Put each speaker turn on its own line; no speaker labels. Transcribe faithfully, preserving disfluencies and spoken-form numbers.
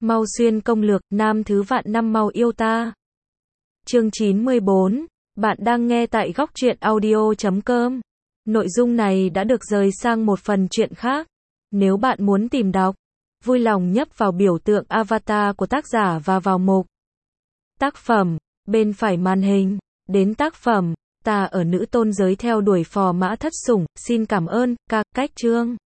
Mau xuyên công lược, nam thứ vạn năm mau yêu ta. Chương chín mươi bốn. Bạn đang nghe tại góc truyện audio chấm com. Nội dung này đã được rời sang một phần truyện khác. Nếu bạn muốn tìm đọc, vui lòng nhấp vào biểu tượng avatar của tác giả và vào mục tác phẩm bên phải màn hình. Đến tác phẩm Ta ở nữ tôn giới theo đuổi phò mã thất sủng. Xin cảm ơn, ca cách chương.